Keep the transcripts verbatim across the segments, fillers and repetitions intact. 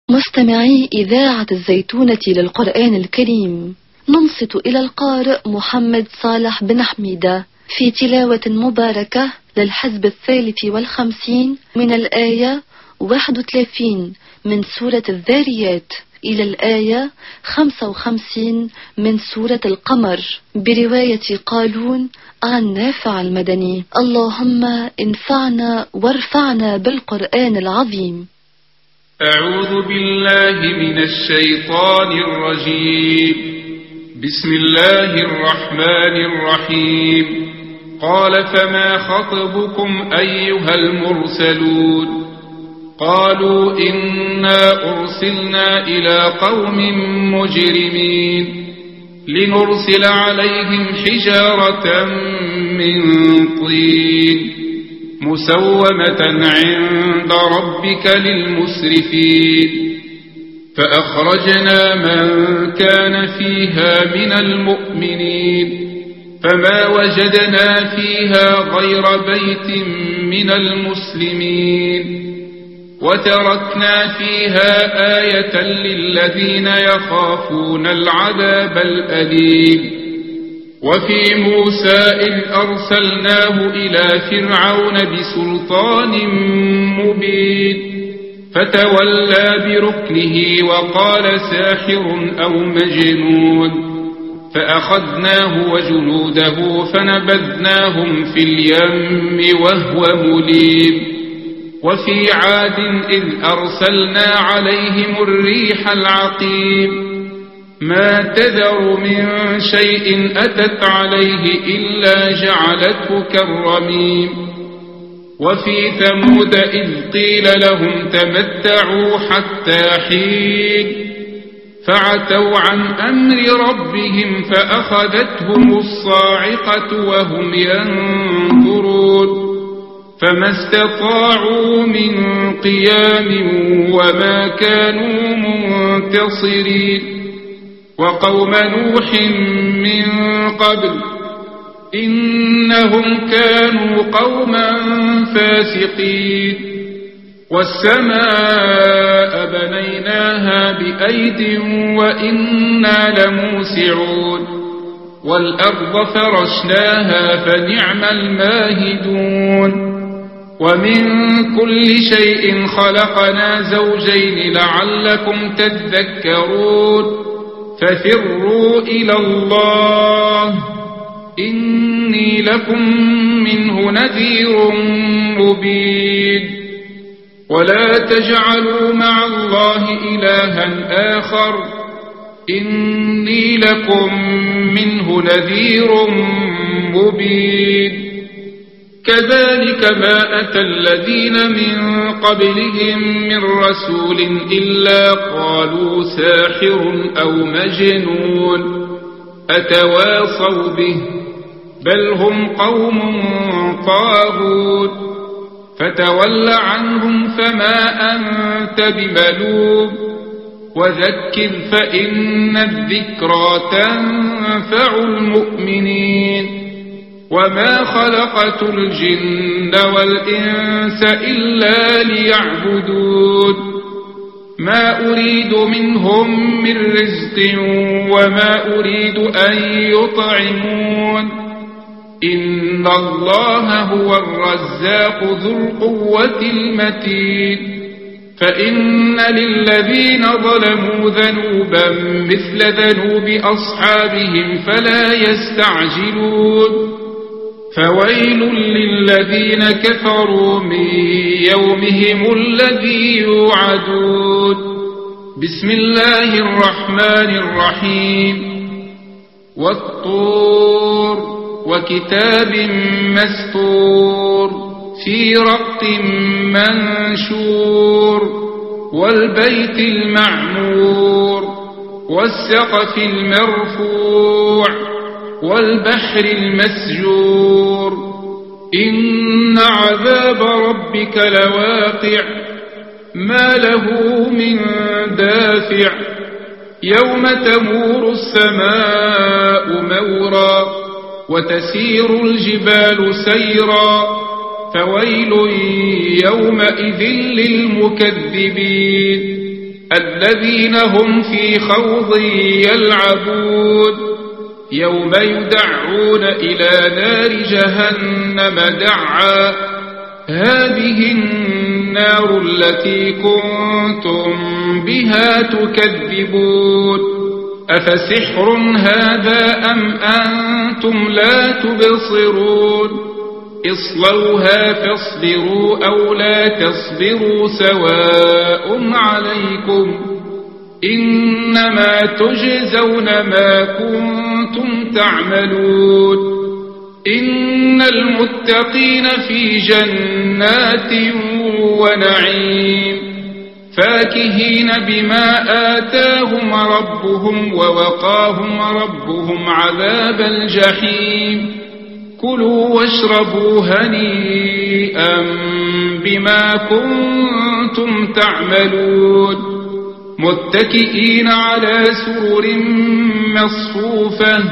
مستمعي إذاعة الزيتونة للقرآن الكريم، ننصت إلى القارئ محمد صالح بن حميدة في تلاوة مباركة للحزب الثالث والخمسين من الآية واحد وثلاثين من سورة الذاريات إلى الآية خمسة وخمسين من سورة القمر برواية قالون عن نافع المدني. اللهم انفعنا وارفعنا بالقرآن العظيم. أعوذ بالله من الشيطان الرجيم. بسم الله الرحمن الرحيم. قال فما خطبكم أيها المرسلون؟ قالوا إنا أرسلنا إلى قوم مجرمين لنرسل عليهم حجارة من طين مسومة عند ربك للمسرفين فأخرجنا من كان فيها من المؤمنين فما وجدنا فيها غير بيت من المسلمين وتركنا فيها آية للذين يخافون العذاب الأليم. وفي موسى إذ أرسلناه إلى فرعون بسلطان مبين فتولى بركنه وقال ساحر أو مجنون فأخذناه وجنوده فنبذناهم في اليم وهو مليم. وفي عاد إذ أرسلنا عليهم الريح العقيم ما تذر من شيء أتت عليه إلا جعلته كالرميم. وفي ثمود إذ قيل لهم تمتعوا حتى حين فعتوا عن أمر ربهم فأخذتهم الصاعقة وهم ينظرون فما استطاعوا من قيام وما كانوا منتصرين. وقوم نوح من قبل إنهم كانوا قوما فاسقين. والسماء بنيناها بأيد وإنا لموسعون والأرض فرشناها فنعم الماهدون. ومن كل شيء خلقنا زوجين لعلكم تذكرون ففروا إلى الله إني لكم منه نذير مبين. ولا تجعلوا مع الله إلها آخر إني لكم منه نذير مبين. كذلك ما أتى الذين من قبلهم من رسول إلا قالوا ساحر أو مجنون أتواصوا به بل هم قوم طاغون. فتول عنهم فما أنت بملوم وذكر فإن الذكرى تنفع المؤمنين. وما خلقت الجن والإنس إلا ليعبدون ما أريد منهم من رزق وما أريد أن يطعمون إن الله هو الرزاق ذو القوة المتين. فإن للذين ظلموا ذنوبا مثل ذنوب أصحابهم فلا يستعجلون. فويل للذين كفروا من يومهم الذي يوعدون. بسم الله الرحمن الرحيم. والطور وكتاب مسطور في رق منشور والبيت المعمور والسقف المرفوع والبحر المسجور إن عذاب ربك لواقع ما له من دافع يوم تمور السماء مورا وتسير الجبال سيرا فويل يومئذ للمكذبين الذين هم في خوض يلعبون يوم يدعون إلى نار جهنم دعا هذه النار التي كنتم بها تكذبون أفسحر هذا أم أنتم لا تبصرون اصلوها فاصبروا أو لا تصبروا سواء عليكم إنما تجزون ما كنتم تعملون إن المتقين في جنات ونعيم فاكهين بما آتاهم ربهم ووقاهم ربهم عذاب الجحيم كلوا واشربوا هنيئا بما كنتم تعملون متكئين على سرر مصفوفة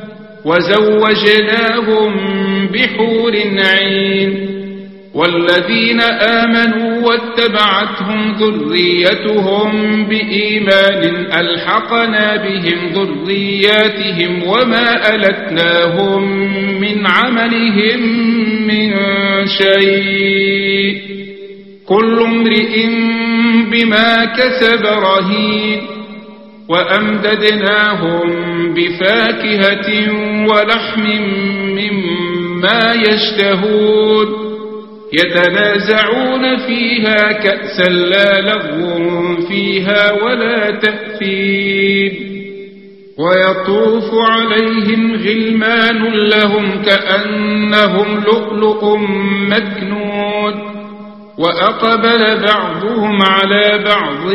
وزوجناهم بحور عين والذين آمنوا واتبعتهم ذريتهم بإيمان ألحقنا بهم ذرياتهم وما ألتناهم من عملهم من شيء كل امرئ بما كسب رهين وأمددناهم بفاكهة ولحم مما يشتهون يتنازعون فيها كأسا لا لغو فيها ولا تأثيم ويطوف عليهم غلمان لهم كأنهم لؤلؤ مكنون وأقبل بعضهم على بعض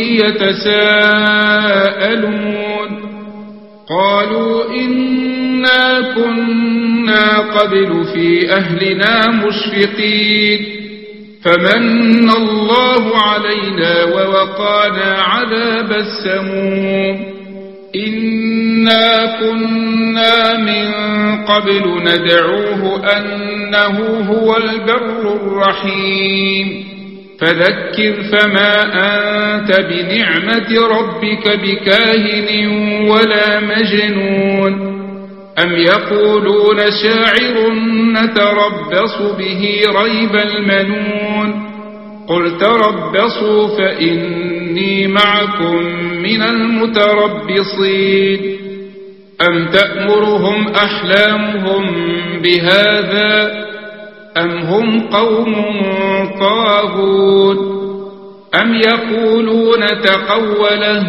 يتساءلون قالوا إنا كنا قبل في أهلنا مشفقين فمن الله علينا ووقانا عذاب السموم إنا كنا من قبل ندعوه أنه هو البر الرحيم فذكر فما أنت بنعمة ربك بكاهن ولا مجنون أم يقولون شاعر نتربص به ريب المنون قل تربصوا فإني معكم من المتربصين أم تأمرهم أحلامهم بهذا أم هم قوم طاغون أم يقولون تقوله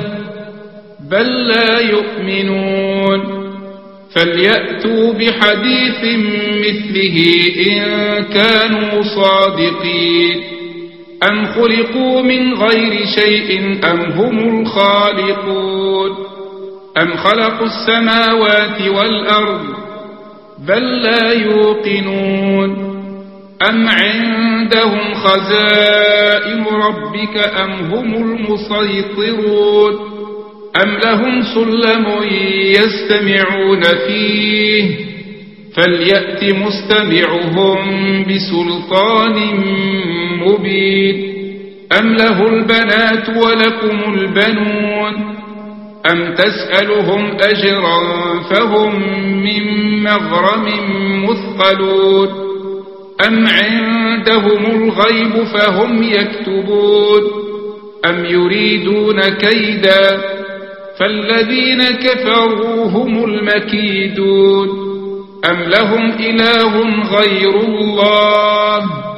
بل لا يؤمنون فليأتوا بحديث مثله إن كانوا صادقين أم خلقوا من غير شيء أم هم الخالقون أم خلقوا السماوات والأرض بل لا يوقنون أم عندهم خزائن ربك أم هم المسيطرون أم لهم سلم يستمعون فيه فليأت مستمعهم بسلطان مبين أم له البنات ولكم البنون أم تسألهم أجرا فهم من مغرم مثقلون أم عندهم الغيب فهم يكتبون أم يريدون كيدا فالذين كفروا هم المكيدون أم لهم إله غير الله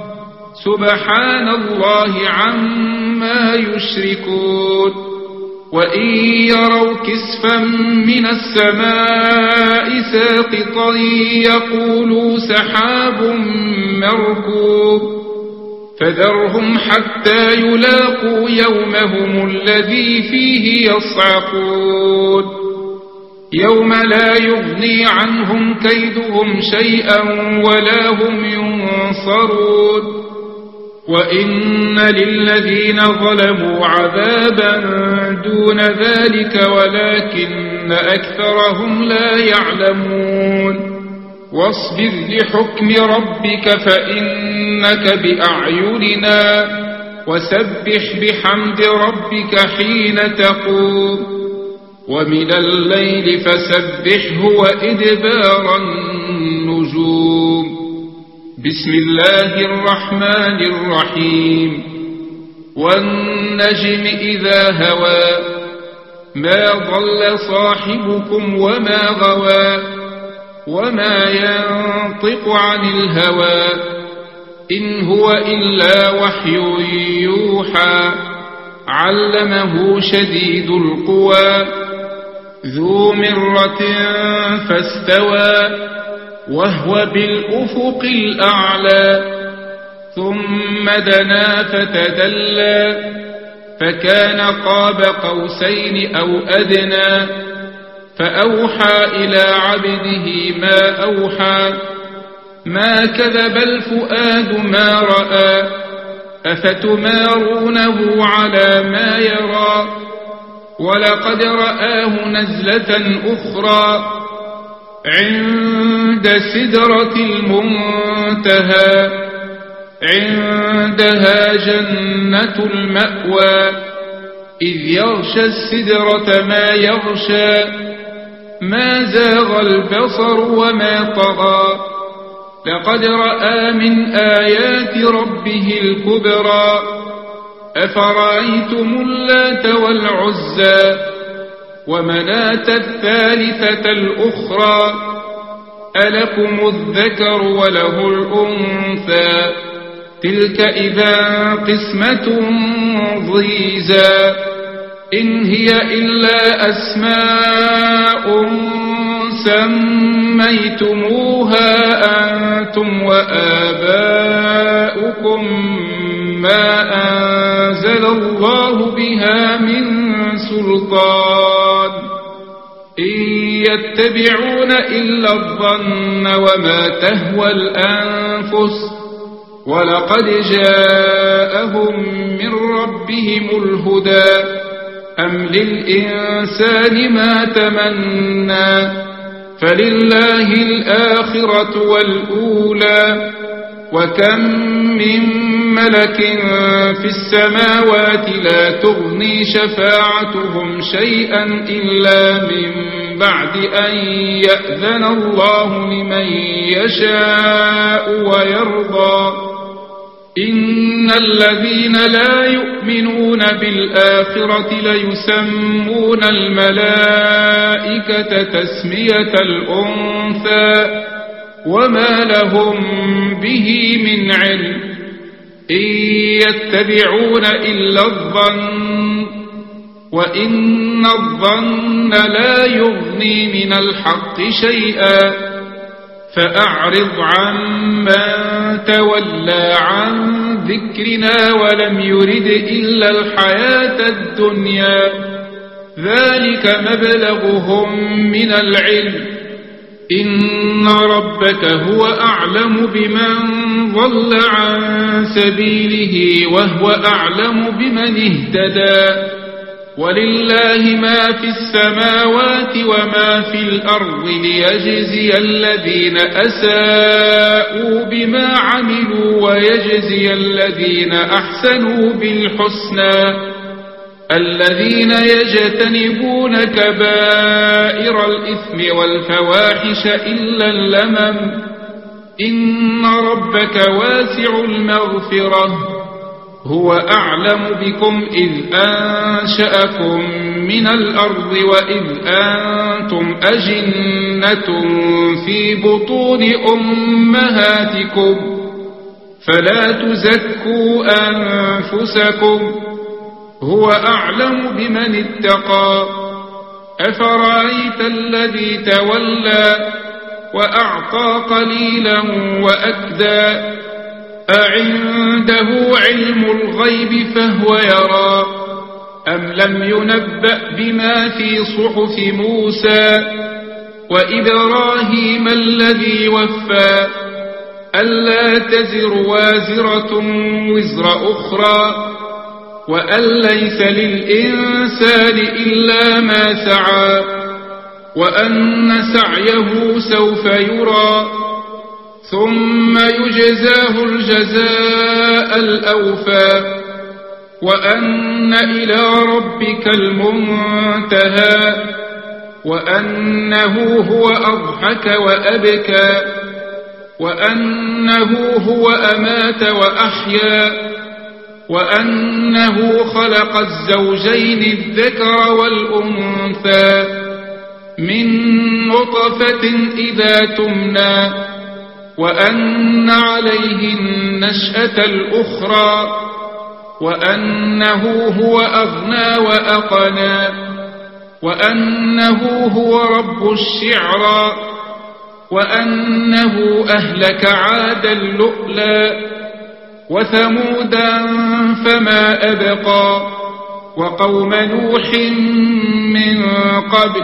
سبحان الله عما يشركون وإن يروا كسفا من السماء ساقطا يقولوا سحاب مركوب فذرهم حتى يلاقوا يومهم الذي فيه يصعقون يوم لا يغني عنهم كيدهم شيئا ولا هم ينصرون وإن للذين ظلموا عذابا دون ذلك ولكن أكثرهم لا يعلمون واصبر لحكم ربك فإنك بأعيننا وسبح بحمد ربك حين تقوم ومن الليل فسبحه وإدبار النجوم. بسم الله الرحمن الرحيم. والنجم إذا هوى ما ضل صاحبكم وما غوى وما ينطق عن الهوى إن هو إلا وحي يوحى علمه شديد القوى ذو مرة فاستوى وهو بالأفق الأعلى ثم دنا فتدلى فكان قاب قوسين أو أدنى فأوحى إلى عبده ما أوحى ما كذب الفؤاد ما رأى أفتمارونه على ما يرى ولقد رآه نزلة أخرى عند سدرة المنتهى عندها جنة المأوى إذ يغشى السدرة ما يغشى ما زاغ البصر وما طغى لقد رأى من آيات ربه الكبرى أفرأيتم اللات والعزى ومناة الثالثة الأخرى ألكم الذكر وله الأنثى تلك إذا قسمة ضيزى إن هي إلا أسماء سميتموها أنتم وآباؤكم ما أنزل الله بها من سلطان إن يتبعون إلا الظن وما تهوى الأنفس ولقد جاءهم من ربهم الهدى أم للإنسان ما تمنى فلله الآخرة والأولى وكم من ملك في السماوات لا تغني شفاعتهم شيئا إلا من بعد أن يأذن الله لمن يشاء ويرضى إن الذين لا يؤمنون بالآخرة ليسمون الملائكة تسمية الأنثى وما لهم به من علم إن يتبعون إلا الظن وإن الظن لا يغني من الحق شيئا فأعرض عمن تولى عن ذكرنا ولم يرد إلا الحياة الدنيا ذلك مبلغهم من العلم إن ربك هو أعلم بمن ضل عن سبيله وهو أعلم بمن اهتدى ولله ما في السماوات وما في الأرض ليجزي الذين أساءوا بما عملوا ويجزي الذين أحسنوا بالحسنى الذين يجتنبون كبائر الإثم والفواحش إلا اللمم إن ربك واسع المغفرة هو أعلم بكم إذ أنشأكم من الأرض وإذ أنتم أجنة في بطون أمهاتكم فلا تزكوا أنفسكم هو أعلم بمن اتقى أفرأيت الذي تولى وأعطى قليلا وأكدى أعنده علم الغيب فهو يرى أم لم ينبأ بما في صحف موسى وإبراهيم الذي وفى ألا تزر وازرة وزر أخرى وأن ليس للإنسان إلا ما سعى وأن سعيه سوف يرى ثم يجزاه الجزاء الأوفى وأن إلى ربك المنتهى وأنه هو أضحك وأبكى وأنه هو أمات وأحيا وأنه خلق الزوجين الذكر والأنثى من نطفة إذا تمنى وأن عليه النشأة الأخرى وأنه هو أغنى وأقنى وأنه هو رب الشعرى وأنه أهلك عادا اللؤلا وثمودا فما أبقى وقوم نوح من قبل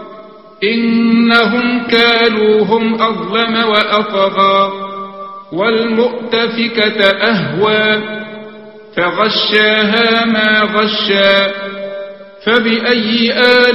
إنهم كانوا هم أظلم وأطغى والمؤتفكة أهوى فغشاها ما غشا فبأي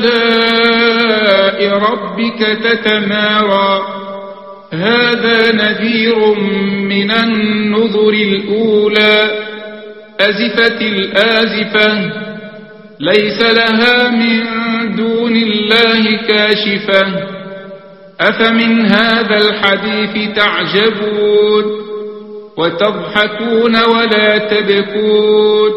آلاء ربك تتمارى هذا نذير من النذر الأولى أزفت الآزفة ليس لها من دون الله كاشفة أفمن هذا الحديث تعجبون وتضحكون ولا تبكون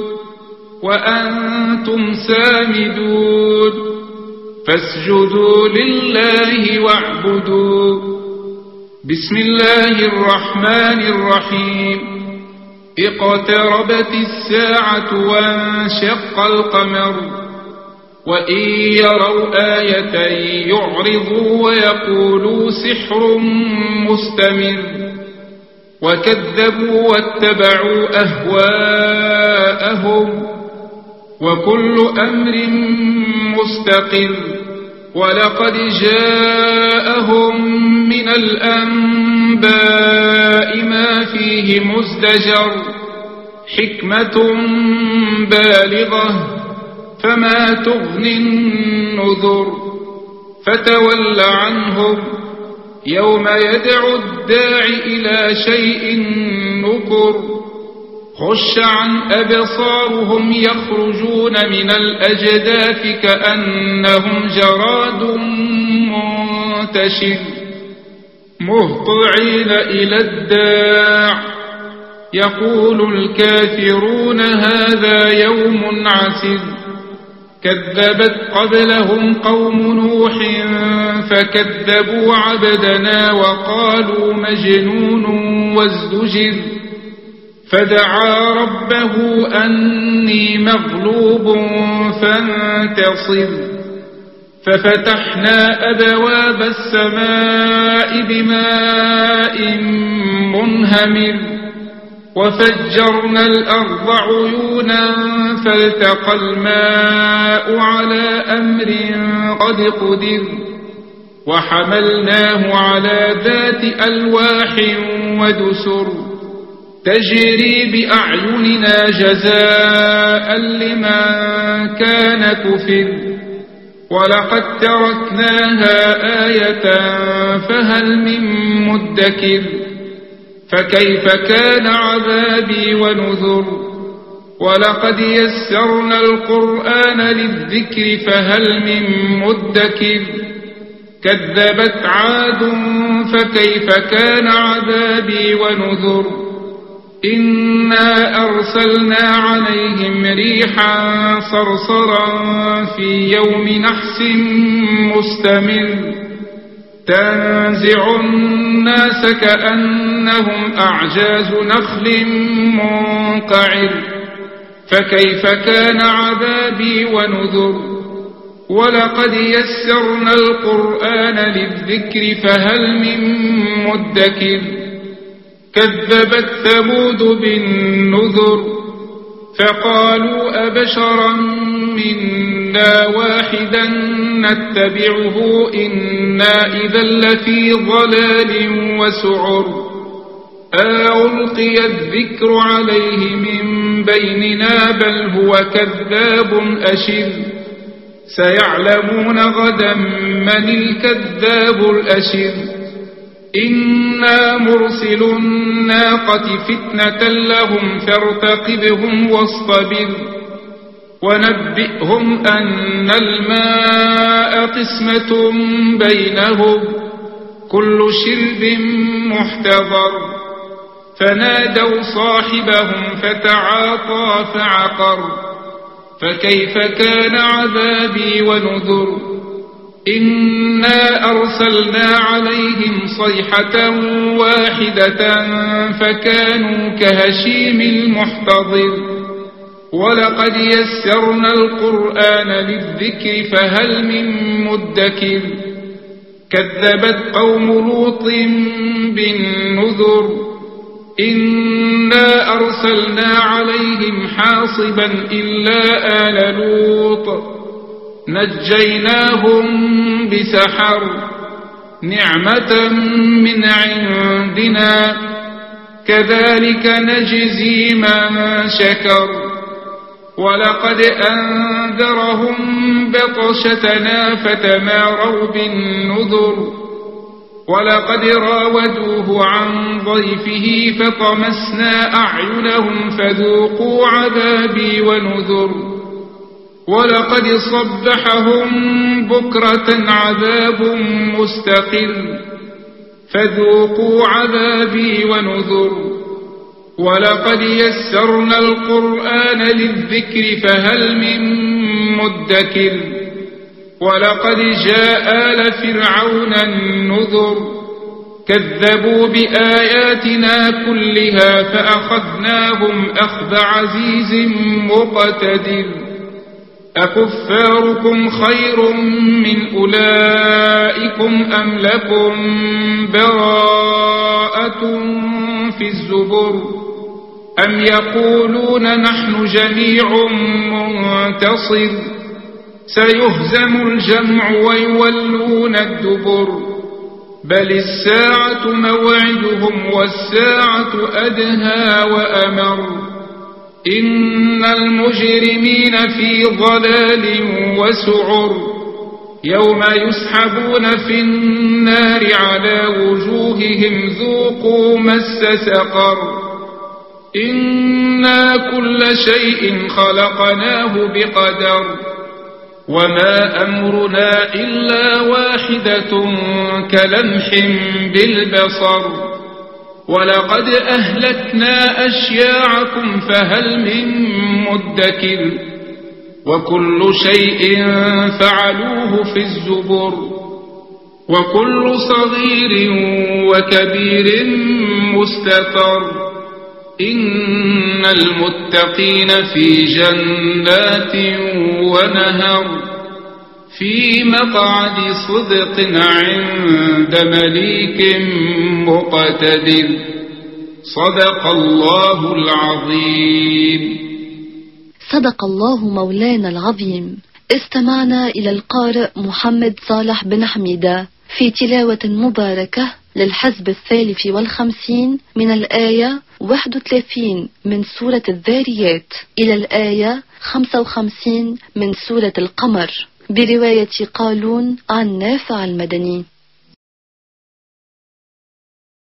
وأنتم سامدون فاسجدوا لله واعبدوا بسم الله الرحمن الرحيم اقتربت الساعة وانشق القمر وإن يروا آية يعرضوا ويقولوا سحر مستمر وكذبوا واتبعوا أهواءهم وكل أمر مستقر ولقد جاءهم من الأنباء ما فيه مزدجر حكمة بالغة فما تغني النذر فتول عنهم يوم يدعو الداع إلى شيء نكر خش عن أبصارهم يخرجون من الأجداث كأنهم جراد منتشر مهطعين إلى الداع يقول الكافرون هذا يوم عسر كذبت قبلهم قوم نوح فكذبوا عبدنا وقالوا مجنون وازدجر فدعا ربه أني مغلوب فانتصر ففتحنا أبواب السماء بماء منهمر وفجرنا الأرض عيونا فالتقى الماء على أمر قد قدر وحملناه على ذات ألواح ودسر تجري بأعيننا جزاء لمن كان كفر ولقد تركناها آية فهل من مدكر فكيف كان عذابي ونذر ولقد يسرنا القرآن للذكر فهل من مدكر كذبت عاد فكيف كان عذابي ونذر إنا أرسلنا عليهم ريحا صرصرا في يوم نحس مستمر تنزع الناس كأنهم أعجاز نخل منقعر فكيف كان عذابي ونذر ولقد يسرنا القرآن للذكر فهل من مدكر كذبت ثمود بالنذر فقالوا أبشرا منا واحدا نتبعه إنا إذا لفي ضلال وسعر ألقي الذكر عليه من بيننا بل هو كذاب أشر سيعلمون غدا من الكذاب الأشر إنا مرسل الناقة فتنة لهم فارتقبهم واصطبر ونبئهم أن الماء قسمة بينهم كل شرب محتضر فنادوا صاحبهم فتعاطى فعقر فكيف كان عذابي ونذر إنا أرسلنا عليهم صيحة واحدة فكانوا كهشيم المحتضر ولقد يسرنا القرآن للذكر فهل من مدكر كذبت قوم لوط بالنذر إنا أرسلنا عليهم حاصبا إلا آل لوط نجيناهم بسحر نعمة من عندنا كذلك نجزي من شكر ولقد أنذرهم بطشتنا فتماروا بالنذر ولقد راودوه عن ضيفه فطمسنا أعينهم فذوقوا عذابي ونذر ولقد صبحهم بكرة عذاب مستقر فذوقوا عذابي ونذر ولقد يسرنا القرآن للذكر فهل من مدكر ولقد جاء آل فرعون النذر كذبوا بآياتنا كلها فأخذناهم أخذ عزيز مقتدر أكفاركم خير من أولئكم أم لكم براءة في الزبر أم يقولون نحن جميع منتصر سيهزم الجمع ويولون الدبر بل الساعة موعدهم والساعة أدهى وأمر إن المجرمين في ضلال وسعر يوم يسحبون في النار على وجوههم ذوقوا مس سقر إنا كل شيء خلقناه بقدر وما أمرنا إلا واحدة كلمح بالبصر ولقد أهلكنا أشياعكم فهل من مدكر وكل شيء فعلوه في الزبر وكل صغير وكبير مستطر إن المتقين في جنات ونهر في مقعد صدق عند مليك مقتدر صدق الله العظيم. صدق الله مولانا العظيم. استمعنا إلى القارئ محمد صالح بن حميدة في تلاوة مباركة للحزب الثالث والخمسين من الآية واحد وثلاثين من سورة الذاريات إلى الآية خمسة وخمسين من سورة القمر برواية قالون عن نافع المدني.